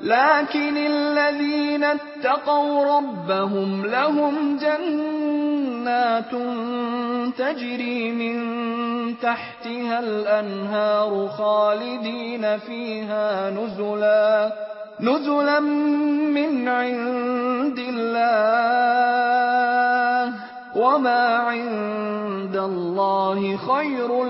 لكن الذين اتقوا ربهم لهم جنات تجري من تحتها الأنهار خالدين فيها نزلا من عند الله وما عند الله خير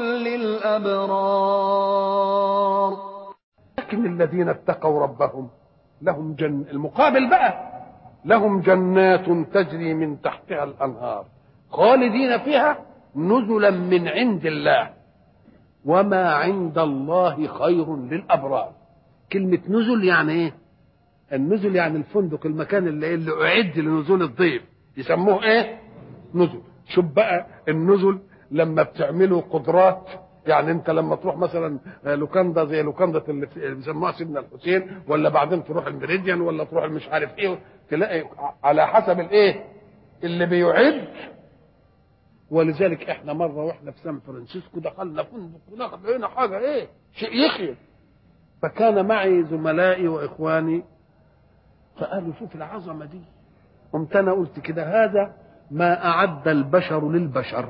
للأبرار. لكن الذين اتقوا ربهم لهم المقابل بقى لهم جنات تجري من تحتها الأنهار خالدين فيها نزلا من عند الله وما عند الله خير للأبرار. كلمة نزل يعني ايه؟ النزل يعني الفندق، المكان اللي أعد لنزول الضيف يسموه ايه؟ نزل. شوف بقى النزل لما بتعملوا قدرات، يعني انت لما تروح مثلا لوكاندا زي لوكاندا اللي بيسموها سيدنا الحسين، ولا بعدين تروح الميريديان، ولا تروح مش عارف ايه، تلاقي على حسب الايه اللي بيعد. ولذلك احنا مره واحنا في سان فرانسيسكو دخلنا فندق ولقينا حاجه ايه شيء يخيل، فكان معي زملائي واخواني فقالوا شوف العظمه دي، قمت انا قلت كده هذا ما اعد البشر للبشر،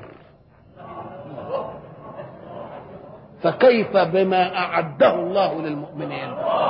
فكيف بما أعده الله للمؤمنين؟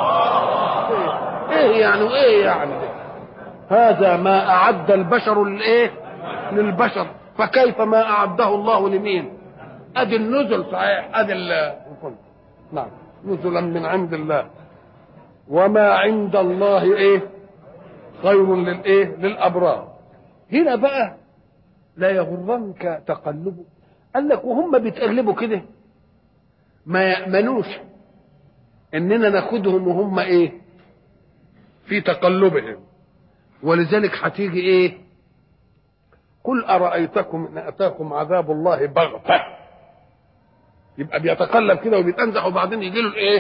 إيه يعني وإيه يعني؟ هذا ما أعد البشر للإيه؟ للبشر، فكيف ما أعده الله لمين؟ أدي النزل صحيح، أدي نعم نزلا من عند الله وما عند الله إيه؟ خير للإيه؟ للأبرار. هنا بقى لا يغرنك تقلبه، قال لك وهم بيتقلبوا كده ما يأمنوش اننا ناخدهم وهم ايه في تقلبهم، ولذلك هتيجي ايه قل أرأيتكم ان اتاكم عذاب الله بغتة، يبقى بيتقلب كده وبيتنزح وبعدين يجي له الايه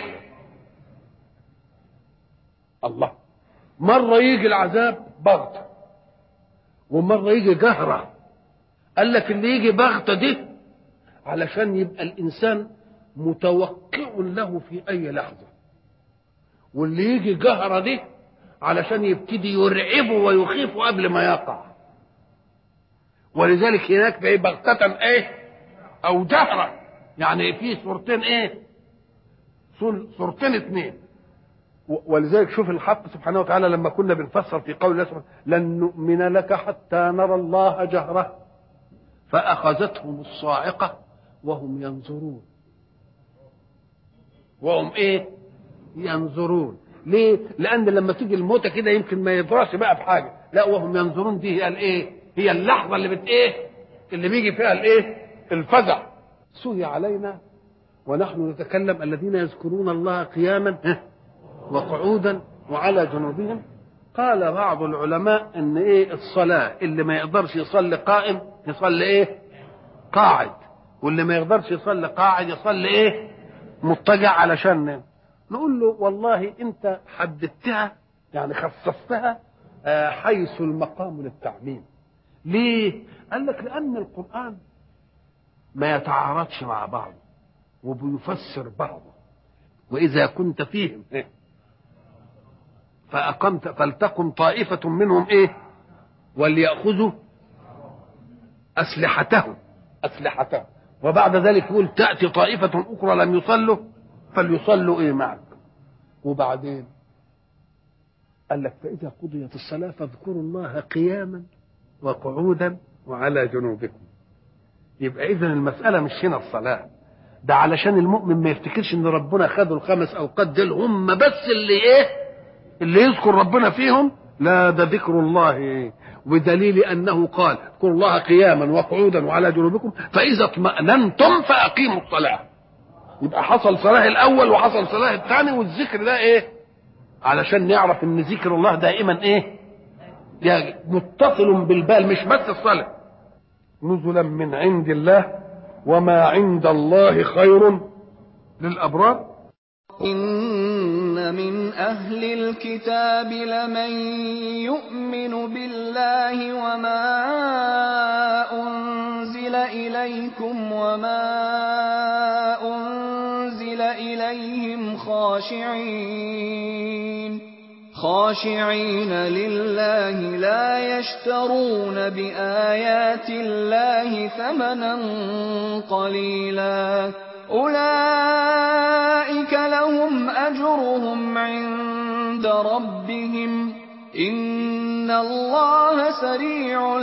الله. مرة يجي العذاب بغتة ومرة يجي جهرة. قال لك اللي يجي بغتة دي علشان يبقى الانسان متوقع له في اي لحظة، واللي يجي جهرة دي علشان يبتدي يرعبه ويخيفه قبل ما يقع. ولذلك هناك بقى بغتة ايه او جهرة، يعني في صورتين ايه صورتين اثنين. ولذلك شوف الحق سبحانه وتعالى لما كنا بنفسر في قول الله سبحانه لن نؤمن لك حتى نرى الله جهرة فأخذتهم الصاعقة وهم ينظرون. وهم ايه ينظرون. ليه؟ لان لما تيجي الموتة كده يمكن ما يدرس بقى بحاجة، لا وهم ينظرون دي هي الايه هي اللحظة اللي ايه اللي بيجي فيها الايه الفزع. سهي علينا ونحن نتكلم الذين يذكرون الله قياما وقعودا وعلى جنوبهم. قال بعض العلماء ان ايه الصلاة اللي ما يقدرش يصلي قائم يصلي ايه قاعد، واللي ما يقدرش يصلي قاعد يصلي ايه مضطجع. علشان نقول له والله انت حددتها يعني خصصتها حيث المقام للتعميم. ليه؟ قال لك لان القرآن ما يتعارضش مع بعضه وبيفسر بعضه. واذا كنت فيهم فاقمت فلتقم طائفة منهم ايه وليأخذوا اسلحتهم وبعد ذلك يقول تأتي طائفة اخرى لم يصلوا فليصلوا ايه معك. وبعدين قال لك فإذا قضيت الصلاة فاذكروا الله قياما وقعودا وعلى جنوبكم. يبقى إذن المسألة مش هنا الصلاة ده علشان المؤمن ما يفتكرش ان ربنا خدوا الخمس اوقات دول هم بس اللي يذكر ربنا فيهم. لا ده ذكر الله بدليل انه قال اذكروا الله قياما وقعودا وعلى جنوبكم فإذا اطمأننتم فأقيموا الصلاة. يبقى حصل صلاة الاول وحصل صلاة الثاني، والذكر ده ايه علشان نعرف ان ذكر الله دائما ايه يعني متصل بالبال مش بس الصلاة. نزلا من عند الله وما عند الله خير للأبرار. إن من أهل الكتاب لمن يؤمن بالله وما أنزل إليكم وما أنزل إليهم خاشعين لله لا يشترون بآيات الله ثمنا قليلا أولئك لهم أجرهم عند ربهم إن الله سريع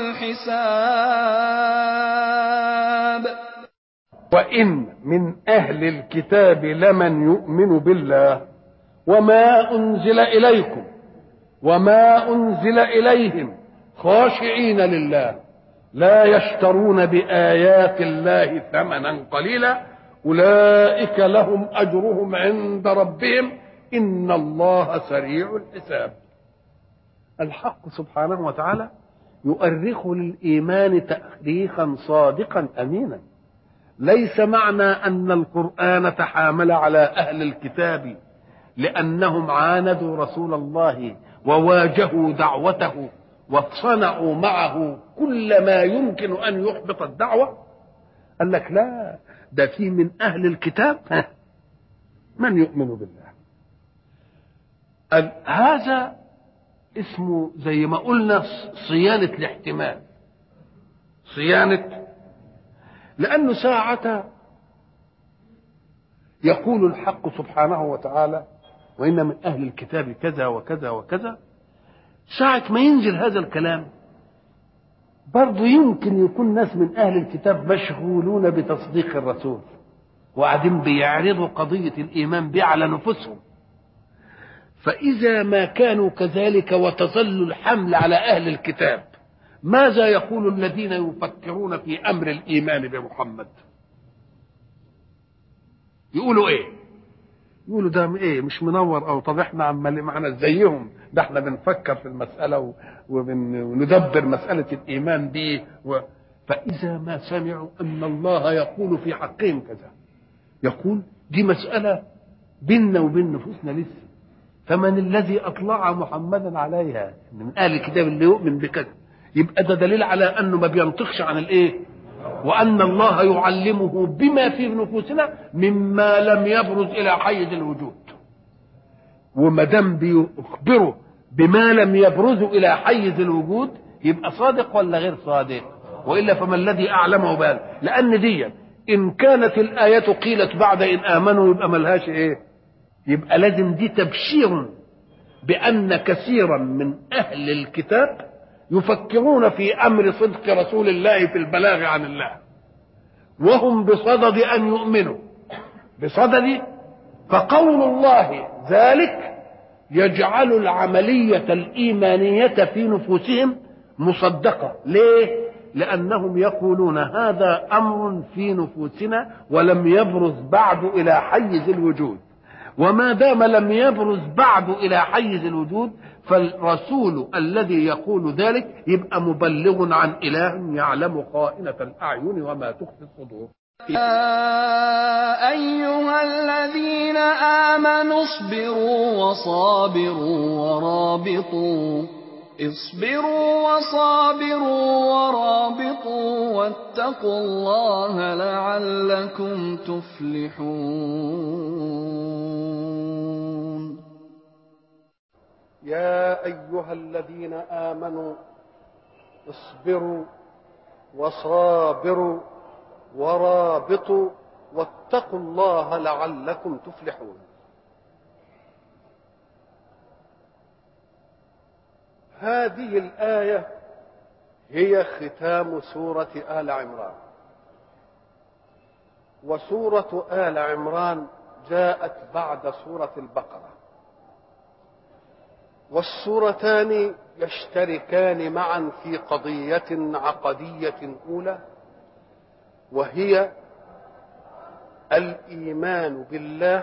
الحساب وإن من أهل الكتاب لمن يؤمن بالله وما أنزل إليكم وما أنزل إليهم خاشعين لله لا يشترون بآيات الله ثمنا قليلا أولئك لهم أجرهم عند ربهم إن الله سريع الحساب. الحق سبحانه وتعالى يؤرخ للإيمان تأريخا صادقا أمينا. ليس معنى أن القرآن تحامل على أهل الكتاب لأنهم عاندوا رسول الله وواجهوا دعوته وصنعوا معه كل ما يمكن أن يحبط الدعوة. قال لك لا، ده في من أهل الكتاب من يؤمن بالله. هذا اسمه زي ما قلنا صيانة الاحتمال، صيانة، لأنه ساعة يقول الحق سبحانه وتعالى وإن من أهل الكتاب كذا وكذا وكذا، ساعة ما ينزل هذا الكلام برضو يمكن يكون ناس من أهل الكتاب مشغولون بتصديق الرسول وقاعدين بيعرضوا قضية الإيمان به على نفسهم. فإذا ما كانوا كذلك وتظل الحمل على أهل الكتاب، ماذا يقول الذين يفكرون في أمر الإيمان بمحمد؟ يقولوا إيه؟ يقولوا ده إيه مش منور، أو طب إحنا عمال معنا زيهم، ده إحنا بنفكر في المسألة وندبر مسألة الإيمان دي فإذا ما سمعوا أن الله يقول في حقهم كذا، يقول دي مسألة بيننا وبين نفوسنا لسه، فمن الذي أطلع محمدا عليها من أهل الكتاب اللي يؤمن بكذا؟ يبقى ده دليل على أنه ما بينطقش عن الإيه، وأن الله يعلمه بما في نفوسنا مما لم يبرز إلى حيز الوجود. وما دام بيخبره بما لم يبرز إلى حيز الوجود يبقى صادق ولا غير صادق؟ وإلا فما الذي أعلمه بال؟ لأن دي إن كانت الآية قيلت بعد إن آمنوا يبقى ملهاش إيه، يبقى لازم دي تبشير بأن كثيرا من أهل الكتاب يفكرون في أمر صدق رسول الله في البلاغ عن الله، وهم بصدد أن يؤمنوا بصدد، فقول الله ذلك يجعل العملية الإيمانية في نفوسهم مصدقة. ليه؟ لأنهم يقولون هذا أمر في نفوسنا ولم يبرز بعد إلى حيز الوجود، وما دام لم يبرز بعد إلى حيز الوجود فالرسول الذي يقول ذلك يبقى مبلغ عن إله يعلم خائنة الأعين وما تخفي الصدور. يا أيها الذين آمنوا اصبروا وصابروا ورابطوا واتقوا الله لعلكم تفلحون. يا أيها الذين آمنوا اصبروا وصابروا ورابطوا واتقوا الله لعلكم تفلحون. هذه الآية هي ختام سورة آل عمران، وسورة آل عمران جاءت بعد سورة البقرة، والسورتان يشتركان معا في قضية عقدية أولى، وهي الإيمان بالله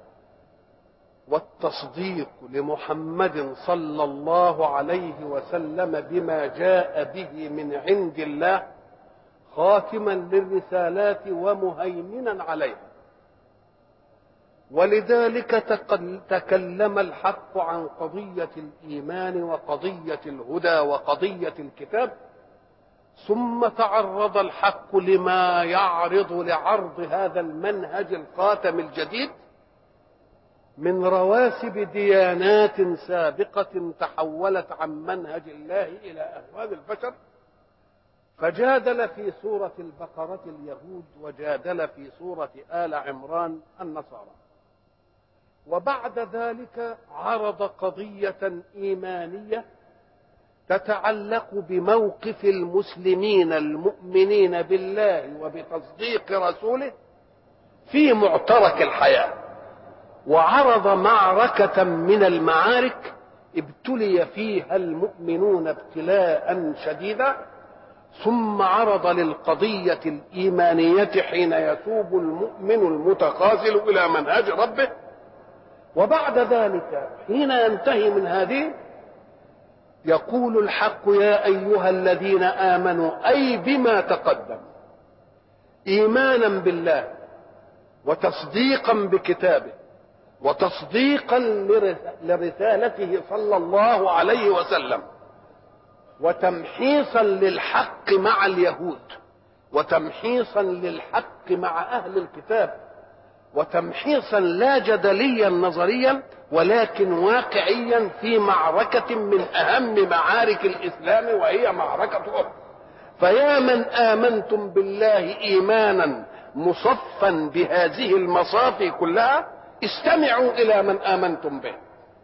والتصديق لمحمد صلى الله عليه وسلم بما جاء به من عند الله خاتما للرسالات ومهيمنا عليها. ولذلك تكلم الحق عن قضية الإيمان وقضية الهدى وقضية الكتاب، ثم تعرض الحق لما يعرض لعرض هذا المنهج الخاتم الجديد من رواسب ديانات سابقة تحولت عن منهج الله إلى أهوال البشر، فجادل في سورة البقرة اليهود وجادل في سورة آل عمران النصارى. وبعد ذلك عرض قضية إيمانية تتعلق بموقف المسلمين المؤمنين بالله وبتصديق رسوله في معترك الحياة، وعرض معركة من المعارك ابتلي فيها المؤمنون ابتلاء شديدا، ثم عرض للقضية الإيمانية حين يتوب المؤمن المتخاذل إلى منهج ربه. وبعد ذلك حين ينتهي من هذه يقول الحق: يا أيها الذين آمنوا، أي بما تقدم إيمانا بالله وتصديقا بكتابه وتصديقا لرسالته صلى الله عليه وسلم، وتمحيصا للحق مع اليهود، وتمحيصا للحق مع أهل الكتاب، وتمحيصا لا جدليا نظريا ولكن واقعيا في معركة من أهم معارك الإسلام، وهي معركة أحد. فيا من آمنتم بالله إيمانا مصفا بهذه المصافي كلها، استمعوا إلى من آمنتم به.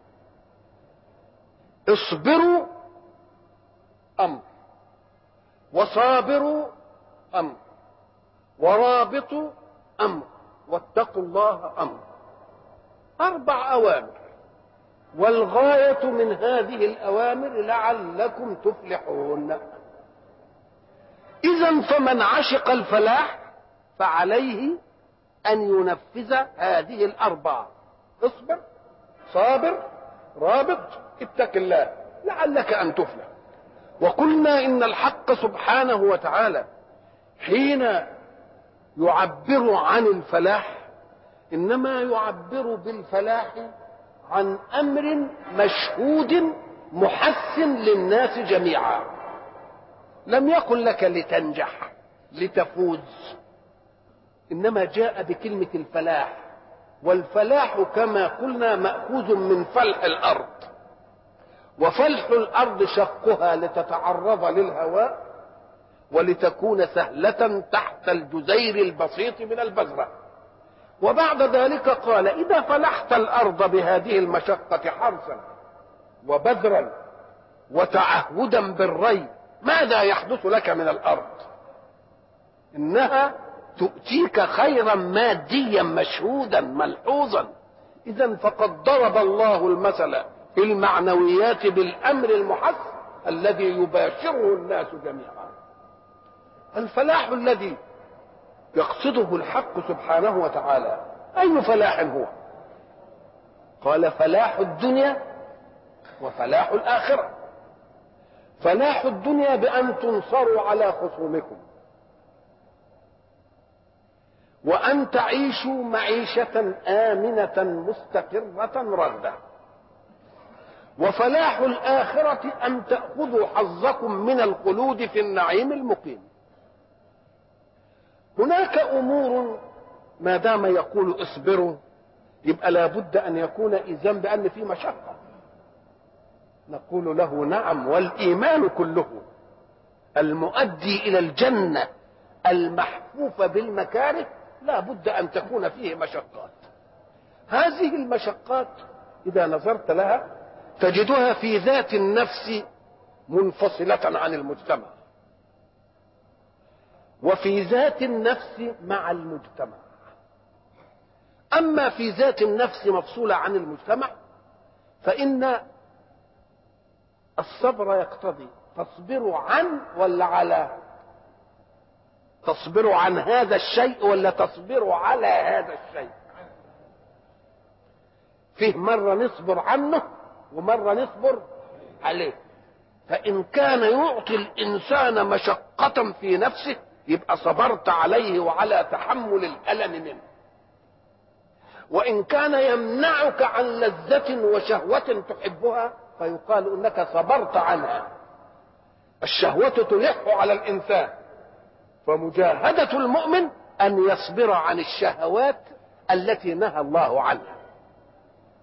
اصبروا أمر، وصابروا أمر، ورابطوا أمر، واتقوا الله أمر. 4 أوامر، والغاية من هذه الأوامر لعلكم تفلحون. إذن فمن عشق الفلاح فعليه أن ينفذ هذه 4: اصبر، صابر، رابط، اتق الله لعلك أن تفلح. وقلنا إن الحق سبحانه وتعالى حين يعبر عن الفلاح إنما يعبر بالفلاح عن أمر مشهود محسن للناس جميعا. لم يقل لك لتنجح لتفوز، إنما جاء بكلمة الفلاح. والفلاح كما قلنا مأخوذ من فلح الأرض، وفلح الأرض شقها لتتعرض للهواء ولتكون سهلة تحت الجزير البسيط من البذرة. وبعد ذلك قال: إذا فلحت الأرض بهذه المشقة حرثا وبذرا وتعهدا بالري، ماذا يحدث لك من الأرض؟ إنها تؤتيك خيرا ماديا مشهودا ملحوظا. إذن فقد ضرب الله المثل في المعنويات بالأمر المحث الذي يباشره الناس جميعا. الفلاح الذي يقصده الحق سبحانه وتعالى أي فلاح هو؟ قال: فلاح الدنيا وفلاح الآخرة. فلاح الدنيا بأن تنصروا على خصومكم، وأن تعيشوا معيشة آمنة مستقرة رغدة. وفلاح الآخرة أن تأخذوا حظكم من الخلود في النعيم المقيم. هناك أمور ما دام يقول اصبروا يبقى لابد أن يكون إذن بأن في مشقة. نقول له: نعم، والإيمان كله المؤدي إلى الجنة المحفوفة بالمكاره لا بد أن تكون فيه مشقات. هذه المشقات إذا نظرت لها تجدها في ذات النفس منفصلة عن المجتمع، وفي ذات النفس مع المجتمع. أما في ذات النفس مفصولة عن المجتمع فإن الصبر يقتضي تصبروا عن ولا على؟ تصبروا عن هذا الشيء ولا تصبروا على هذا الشيء؟ فيه مرة نصبر عنه ومرة نصبر عليه. فإن كان يعطي الإنسان مشقة في نفسه يبقى صبرت عليه وعلى تحمل الألم منه. وإن كان يمنعك عن لذة وشهوة تحبها فيقال إنك صبرت عنها. الشهوة تلح على الإنسان، فمجاهدة المؤمن أن يصبر عن الشهوات التي نهى الله عنها.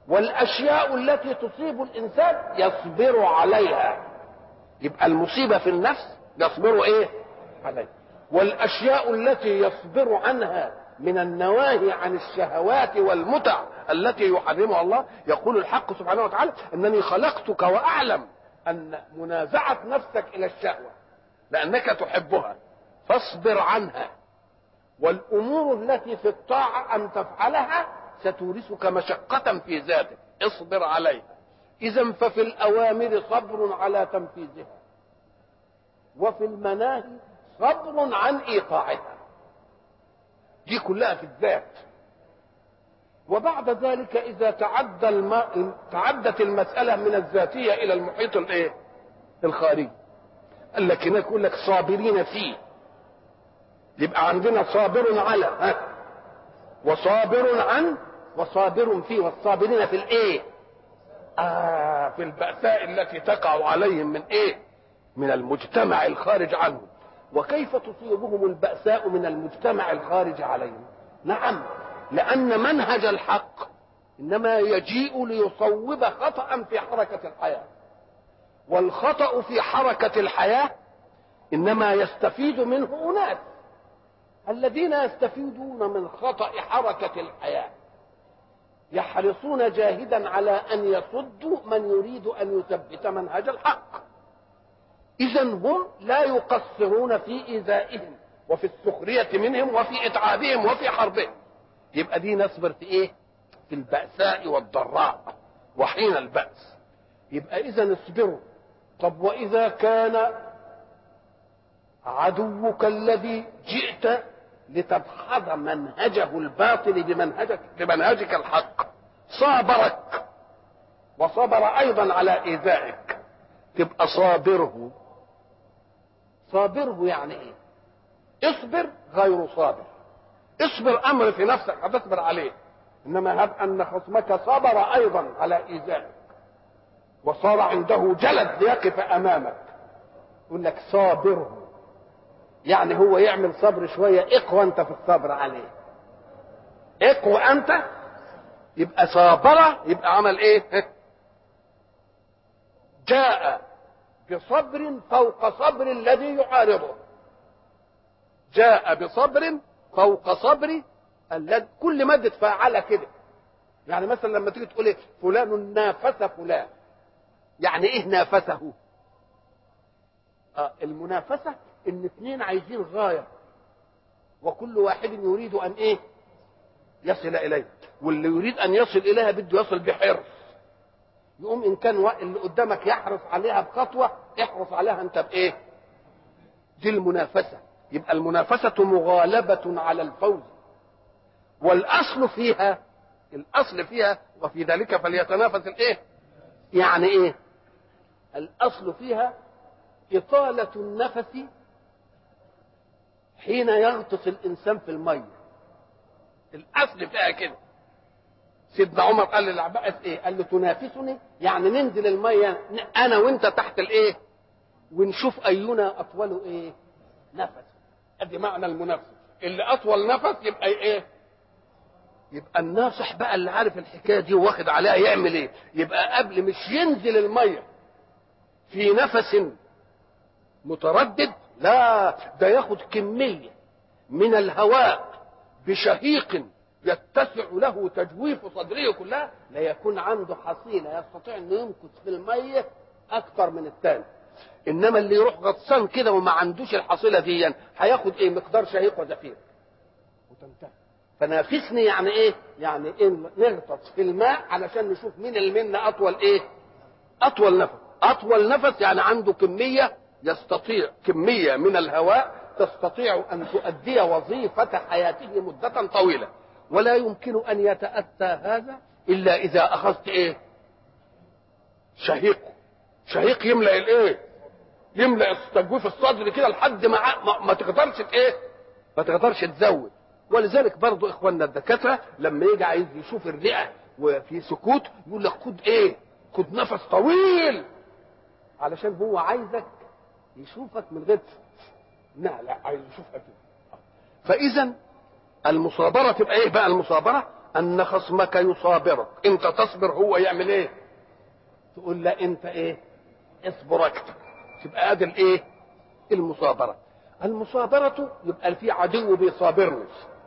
والاشياء التي تصيب الانسان يصبر عليها، يبقى المصيبه في النفس يصبر ايه عليها. والاشياء التي يصبر عنها من النواهي عن الشهوات والمتع التي يحرمها الله، يقول الحق سبحانه وتعالى انني خلقتك واعلم ان منازعه نفسك الى الشهوه لانك تحبها فاصبر عنها، والامور التي في الطاعه ان تفعلها ستورثك مشقه في ذاتك اصبر عليها. اذا ففي الاوامر صبر على تنفيذها، وفي المناهي صبر عن ايقاعها، دي كلها في الذات. وبعد ذلك اذا تعدت المساله من الذاتيه الى المحيط الايه الخارجي، قال لك هناك يقول لك صابرين فيه، يبقى عندنا صابر على وصابر عن وصابر فيه، والصابرين في الايه في البأساء التي تقع عليهم من ايه من المجتمع الخارج عنهم. وكيف تصيبهم البأساء من المجتمع الخارج عليهم؟ نعم، لأن منهج الحق إنما يجيء ليصوب خطأ في حركة الحياة، والخطأ في حركة الحياة إنما يستفيد منه أناس، الذين يستفيدون من خطأ حركة الحياة يحرصون جاهدا على أن يصدوا من يريد أن يثبت منهج الحق. إذا هم لا يقصرون في إيذائهم وفي السخرية منهم وفي إتعابهم وفي حربهم. يبقى دي نصبر في إيه؟ في البأساء والضراء وحين البأس. يبقى إذا اصبروا. طب وإذا كان عدوك الذي جئت لتدحض منهجه الباطل بمنهجك الحق صابرك وصبر أيضا على إيذائك، تبقى صابره. صابره يعني ايه؟ اصبر غير صابر. اصبر امر في نفسك هتصبر عليه، انما هب ان خصمك صبر ايضا على ايذائك وصار عنده جلد ليقف امامك، يقول لك صابره، يعني هو يعمل صبر شويه، اقوى انت في الصبر عليه، اقوى انت. يبقى صابر، يبقى عمل ايه؟ جاء بصبر فوق صبر الذي يعارضه، جاء بصبر فوق صبر الذي، كل مادة فاعلة كده. يعني مثلا لما تيجي تقول ايه فلان نافس فلان، يعني ايه نافسه؟ المنافسة ان اثنين عايزين غاية وكل واحد يريد ان ايه يصل اليه، واللي يريد ان يصل اليها بده يصل بحرص. يقوم ان كان اللي قدامك يحرص عليها بخطوه احرص عليها انت بايه؟ دي المنافسه. يبقى المنافسه مغالبه على الفوز، والاصل فيها وفي ذلك فليتنافس الايه؟ يعني ايه الاصل فيها؟ اطاله النفس حين يغطس الانسان في الميه، الاصل فيها كده. سيدنا عمر قال للعباس ايه؟ قال له تنافسني، يعني ننزل الميه انا وانت تحت الايه ونشوف اينا اطول ايه نفس. ادي معنى المنافسه، اللي اطول نفس يبقى ايه؟ يبقى الناصح بقى اللي عارف الحكايه دي واخد عليها يعمل ايه؟ يبقى قبل مش ينزل الميه في نفس متردد، لا ده ياخد كميه من الهواء بشهيق يتسع له تجويف صدره كلها، لا يكون عنده حصيله يستطيع انه يمكث في الميه اكثر من الثاني. انما اللي يروح غطسان كده وما عندوش الحصيله دي هياخد ايه؟ مقدار شهيق وزفير وتنتهي. فنافسني يعني ايه؟ يعني إيه؟ نغطس في الماء علشان نشوف مين اللي منا اطول ايه؟ اطول نفس. اطول نفس يعني عنده كميه، يستطيع كميه من الهواء تستطيع ان تؤدي وظيفه حياته مده طويله. ولا يمكن ان يتاتى هذا الا اذا اخذت ايه؟ شهيق يملا الايه؟ يملا تجويف الصدر كده لحد ما تقدرش ايه؟ ما تقدرش تزود. ولذلك برضو اخواننا الدكاتره لما يجي عايز يشوف الرئه وفي سكوت يقول لك خد ايه؟ خد نفس طويل، علشان هو عايزك يشوفك من غير لا عايز يشوفك كده. فاذا المصابره تبقى ايه بقى؟ المصابره ان خصمك يصابرك، انت تصبر هو يعمل ايه؟ تقول لا انت ايه؟ اصبر اكتر. تبقى ادي الايه؟ المصابره. المصابره يبقى في عدو بيصابرني،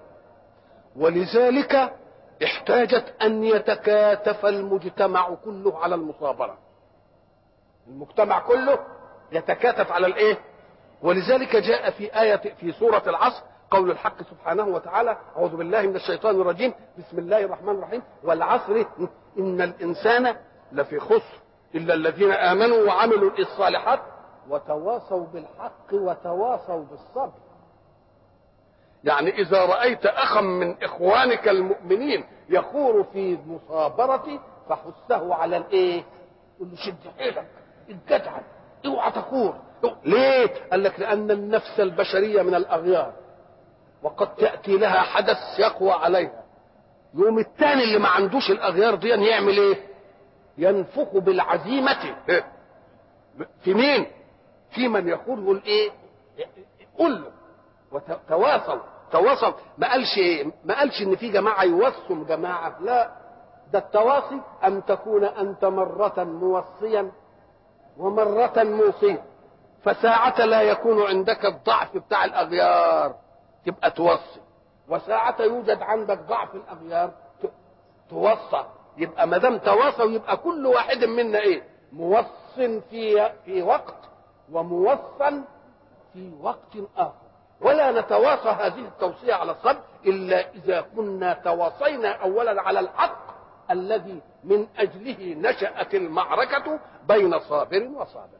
ولذلك احتاجت ان يتكاتف المجتمع كله على المصابره. المجتمع كله يتكاتف على الايه؟ ولذلك جاء في آية في سورة العصر قول الحق سبحانه وتعالى: أعوذ بالله من الشيطان الرجيم، بسم الله الرحمن الرحيم، والعصر إن الإنسان لفي خسر إلا الذين آمنوا وعملوا الصالحات وتواصوا بالحق وتواصوا بالصبر. يعني إذا رأيت أخا من إخوانك المؤمنين يخور في مصابرة فحثه على الإيه؟ قل له شد حيلك، اتجدعن، اوعى تخور. ليه؟ قال لك لأن النفس البشرية من الأغيار، وقد تأتي لها حدث يقوى عليها. يوم الثاني اللي ما عندوش الأغيار دي يعمل إيه؟ ينفخ بالعزيمة في مين؟ في من يخور. يقول إيه؟ قل له تواصل. ما قالش ان في جماعه يوصوا جماعه، لا، ده التواصي ان تكون انت مره موصيا ومره موصيا، فساعة لا يكون عندك الضعف بتاع الاغيار تبقى توصي، وساعة يوجد عندك ضعف الاغيار توصى. يبقى ما دام تواصوا يبقى كل واحد منا ايه؟ موص في وقت وموصى في وقت اخر. ولا نتواصى هذه التوصية على الصبر إلا إذا كنا تواصينا أولا على الحق الذي من أجله نشأت المعركة بين صابر وصابر.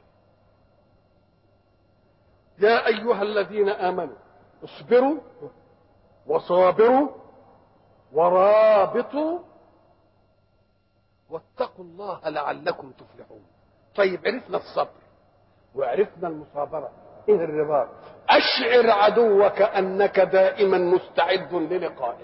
يا أيها الذين آمنوا اصبروا وصابروا ورابطوا واتقوا الله لعلكم تفلحون. طيب عرفنا الصبر وعرفنا المصابرة، ايه الرباط؟ اشعر عدوك انك دائما مستعد للقائه.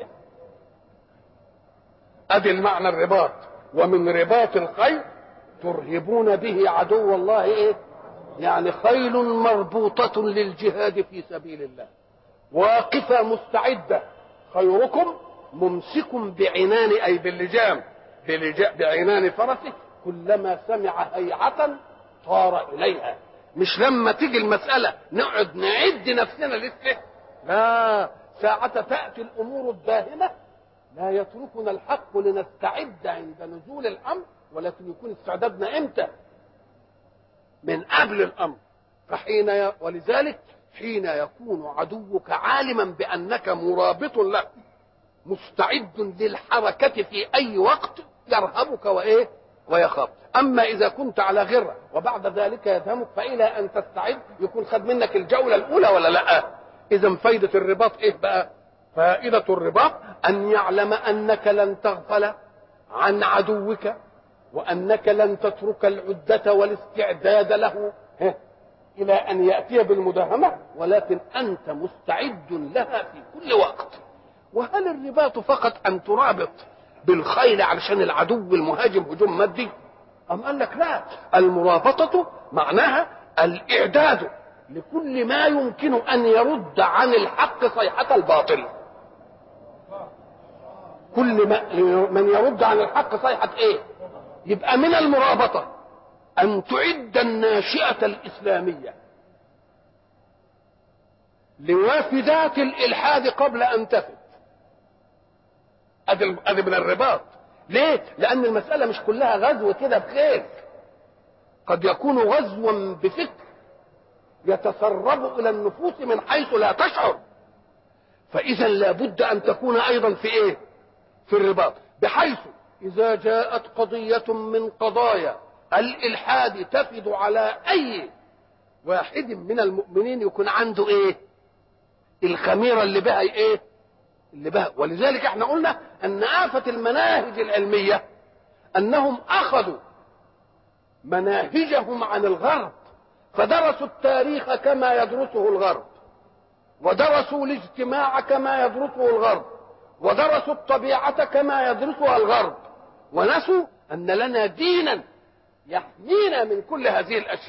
ادي المعنى الرباط. ومن رباط الخيل ترهبون به عدو الله ايه؟ يعني خيل مربوطة للجهاد في سبيل الله واقفة مستعدة. خيركم ممسك بعنان اي باللجام بعنان فرسه كلما سمع هيعة طار اليها. مش لما تيجي المسألة نقعد نعد نفسنا لسه، لا، ساعة تأتي الأمور الداهمة لا يتركنا الحق لنستعد عند نزول الأمر، ولكن يكون استعدادنا إمتى؟ من قبل الأمر. ولذلك حين يكون عدوك عالما بأنك مرابط له مستعد للحركة في أي وقت يرهبك وإيه؟ ويخاف. اما اذا كنت على غره وبعد ذلك يدهمك فالى ان تستعد يكون خد منك الجوله الاولى ولا لا؟ اذا فايده الرباط ايه بقى؟ فائده الرباط ان يعلم انك لن تغفل عن عدوك، وانك لن تترك العده والاستعداد له الى ان ياتي بالمداهمه، ولكن انت مستعد لها في كل وقت. وهل الرباط فقط ان ترابط بالخيل علشان العدو المهاجم هجوم مادي؟ أم قال لك لا، المرابطة معناها الإعداد لكل ما يمكن أن يرد عن الحق صيحة الباطل. كل من يرد عن الحق صيحة إيه؟ يبقى من المرابطة أن تعد الناشئة الإسلامية لوافدات الإلحاد قبل أن تفد. أدي من الرباط. ليه؟ لأن المسألة مش كلها غزو كده بخير، قد يكون غزوا بفكر يتسرب إلى النفوس من حيث لا تشعر. فإذا لابد أن تكون أيضا في إيه؟ في الرباط، بحيث إذا جاءت قضية من قضايا الإلحاد تفد على أي واحد من المؤمنين يكون عنده إيه؟ الخميرة اللي بها إيه؟ اللي بها. ولذلك احنا قلنا ان آفة المناهج العلمية انهم اخذوا مناهجهم عن الغرب، فدرسوا التاريخ كما يدرسه الغرب، ودرسوا الاجتماع كما يدرسه الغرب، ودرسوا الطبيعة كما يدرسها الغرب، ونسوا ان لنا دينا يحمينا من كل هذه الاشياء.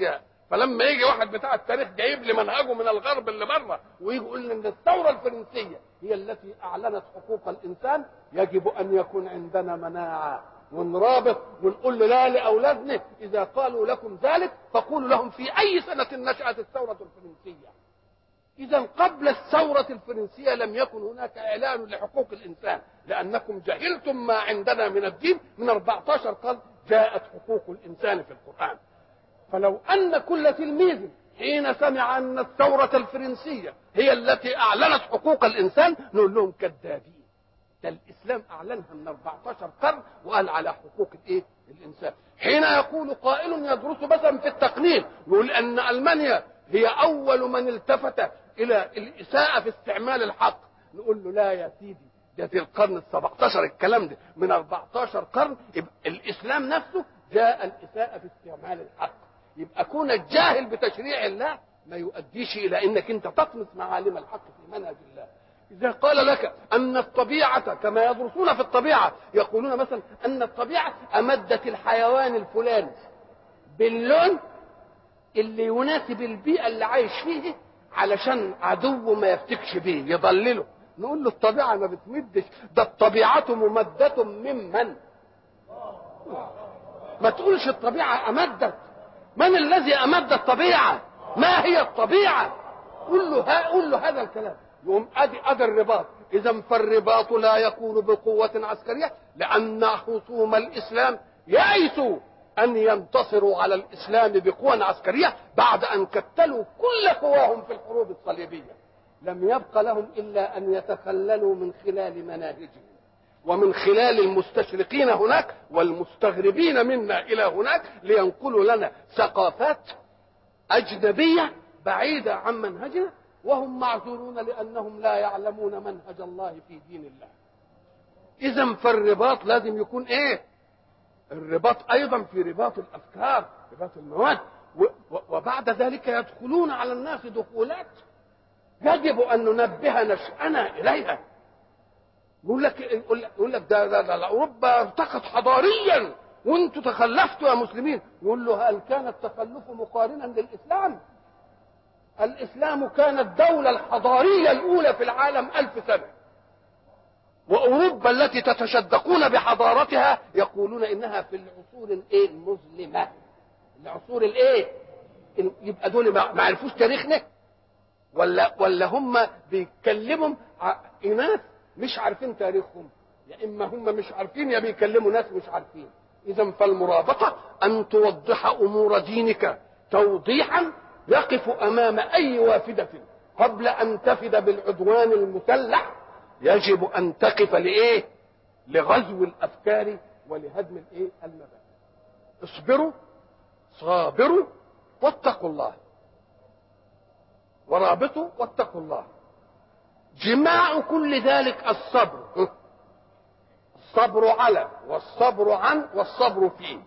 فلما يجي واحد بتاع التاريخ جايب لي منهجه من الغرب اللي بره ويجي يقول لي ان الثوره الفرنسيه هي التي اعلنت حقوق الانسان، يجب ان يكون عندنا مناعه ونرابط ونقول له لا لاولادنا اذا قالوا لكم ذلك فقولوا لهم في اي سنه نشات الثوره الفرنسيه. اذا قبل الثوره الفرنسيه لم يكن هناك اعلان لحقوق الانسان، لانكم جهلتم ما عندنا من الدين. من 14 قرن جاءت حقوق الانسان في القران. فلو ان كل تلميذ حين سمع ان الثوره الفرنسيه هي التي اعلنت حقوق الانسان نقول لهم كذابين، ده الاسلام اعلنها من 14 قرن وقال على حقوق الايه الانسان. حين يقول قائل يدرس مثلا في التقنين يقول ان المانيا هي اول من التفت الى الاساءه في استعمال الحق، نقول له لا يا سيدي، ده في القرن ال17 الكلام ده من 14 قرن. يبقى الاسلام نفسه جاء الاساءه في استعمال الحق. يبقى كونك جاهل بتشريع الله ما يؤديش الى انك انت تطمس معالم الحق في منهج الله. اذا قال لك ان الطبيعه كما يدرسون في الطبيعه يقولون مثلا ان الطبيعه امدت الحيوان الفلاني باللون اللي يناسب البيئه اللي عايش فيه علشان عدو ما يفتكش بيه يضلله، نقول له الطبيعه ما بتمدش، ده الطبيعه ممده ممن. ما تقولش الطبيعه امدت، من الذي امد الطبيعه؟ ما هي الطبيعه؟ قول له هذا الكلام. يقوم ادي الرباط. اذا فالرباط لا يكون بقوه عسكريه، لان خصوم الاسلام يئسوا ان ينتصروا على الاسلام بقوه عسكريه بعد ان كتلوا كل قواهم في الحروب الصليبيه. لم يبق لهم الا ان يتخللوا من خلال مناهجهم ومن خلال المستشرقين هناك والمستغربين منا الى هناك لينقلوا لنا ثقافات اجنبيه بعيده عن منهجنا، وهم معذورون لانهم لا يعلمون منهج الله في دين الله. اذا فالرباط لازم يكون ايه؟ الرباط ايضا في رباط الافكار، رباط المواد، وبعد ذلك يدخلون على الناس دخولات يجب ان ننبه نشأنا اليها. يقول لك ده اوروبا ارتقت حضاريا وانتم تخلفتوا يا مسلمين. يقول له هل كان التخلف مقارنا للاسلام؟ الاسلام كان الدوله الحضاريه الاولى في العالم 1000 سنه، واوروبا التي تتشدقون بحضارتها يقولون انها في العصور الايه المظلمه، العصور الايه. يبقى دول ما عرفوش تاريخنا ولا هم بيتكلموا ناس مش عارفين تاريخهم؟ يا اما هم مش عارفين يا بيكلموا ناس مش عارفين. اذا فالمرابطه ان توضح امور دينك توضيحا يقف امام اي وافده قبل ان تفد بالعدوان المسلح. يجب ان تقف لايه؟ لغزو الافكار ولهدم الايه المبادئ. اصبروا صابروا واتقوا الله ورابطوا واتقوا الله. جماع كل ذلك الصبر، الصبر على والصبر عن والصبر فيه،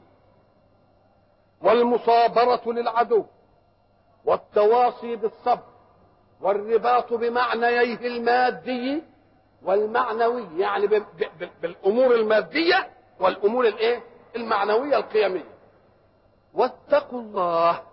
والمصابرة للعدو والتواصي بالصبر والرباط بمعنييه المادي والمعنوي، يعني بالامور الماديه والامور الايه المعنويه القيميه. واتقوا الله.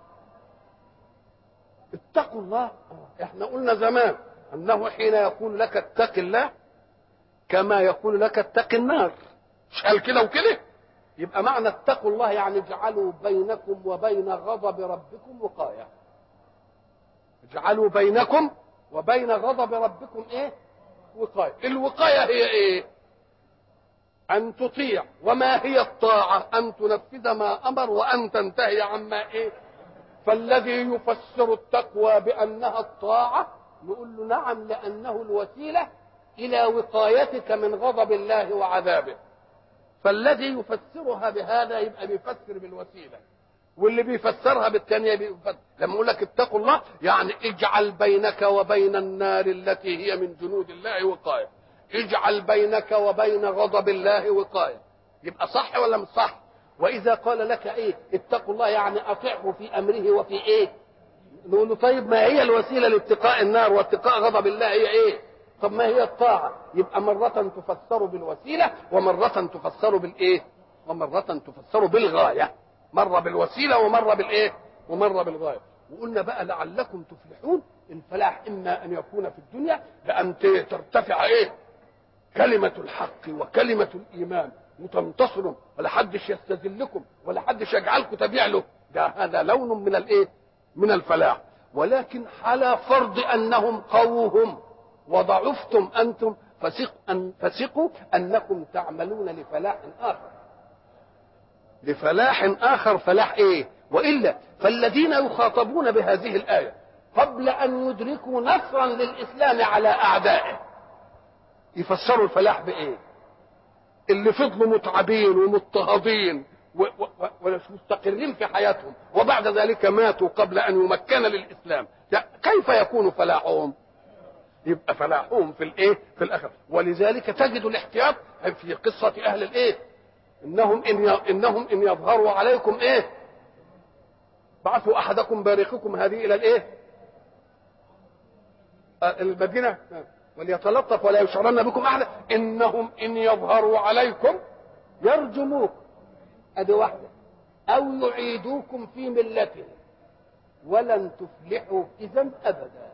اتقوا الله. احنا قلنا زمان انه حين يقول لك اتق الله كما يقول لك اتق النار، مش قال كده وكده؟ يبقى معنى اتقوا الله يعني اجعلوا بينكم وبين غضب ربكم وقايه. اجعلوا بينكم وبين غضب ربكم ايه؟ وقايه. الوقايه هي ايه؟ ان تطيع. وما هي الطاعه؟ ان تنفذ ما امر وان تنتهي عما ايه. فالذي يفسر التقوى بانها الطاعه نقول له نعم، لانه الوسيله الى وقايتك من غضب الله وعذابه. فالذي يفسرها بهذا يبقى بيفسر بالوسيله، واللي بيفسرها بالثانيه بيفسر. لما اقول لك اتقوا الله يعني اجعل بينك وبين النار التي هي من جنود الله وقايه، اجعل بينك وبين غضب الله وقايه. يبقى صح ولا مش صح؟ واذا قال لك ايه اتقوا الله يعني اطيعه في امره وفي ايه. نقول له طيب ما هي الوسيله لاتقاء النار واتقاء غضب الله هي ايه؟ طب ما هي الطاعه؟ يبقى مره تفسر بالوسيله ومره تفسر بالايه؟ ومره تفسر بالغايه. مره بالوسيله ومره بالايه؟ ومرة بالغاية. وقلنا بقى لعلكم تفلحون، الفلاح إما أن يكون في الدنيا بأن ترتفع كلمة الحق وكلمة الإيمان وتنتصروا، ولا حدش يستذلكم ولا حدش يجعلكم تبيع له، ده هذا لون من من الفلاح. ولكن على فرض أنهم قوهم وضعفتم أنتم، فثقوا أنكم تعملون لفلاح آخر، لفلاح آخر. فلاح وإلا فالذين يخاطبون بهذه الآية قبل أن يدركوا نصرا للإسلام على أعدائه يفسروا الفلاح اللي فضلوا متعبين ومضطهدين ومستقرين في حياتهم وبعد ذلك ماتوا قبل أن يمكن للإسلام، كيف يكون فلاحهم؟ يبقى فلاحهم في الآخرة. ولذلك تجد الاحتياط في قصة أهل إنهم إن يظهروا عليكم بعثوا أحدكم بارقكم هذه إلى المدينة وليتلطف ولا يشعرن بكم أحدا، إنهم إن يظهروا عليكم يرجموكم، أدي واحدة، أو يعيدوكم في ملتهم ولن تفلحوا إذا أبدا.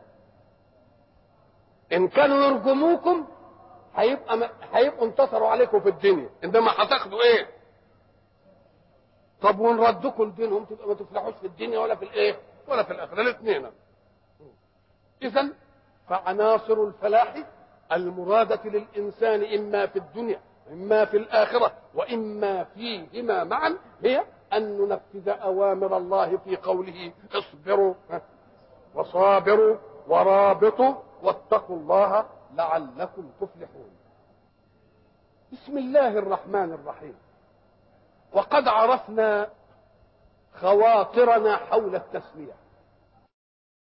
إن كانوا يرجموكم هيبقوا انتصروا عليكم في الدنيا، إنما هتاخدوا طب وإن ردكم لدينهم تبقى ما تفلحوش في الدنيا ولا في ولا في الآخرة، الاثنين. إذن فعناصر الفلاح المرادة للإنسان إما في الدنيا إما في الآخرة وإما فيهما معا هي أن ننفذ أوامر الله في قوله اصبروا وصابروا ورابطوا واتقوا الله لعلكم تفلحون. بسم الله الرحمن الرحيم. وقد عرفنا خواطرنا حول التسمية،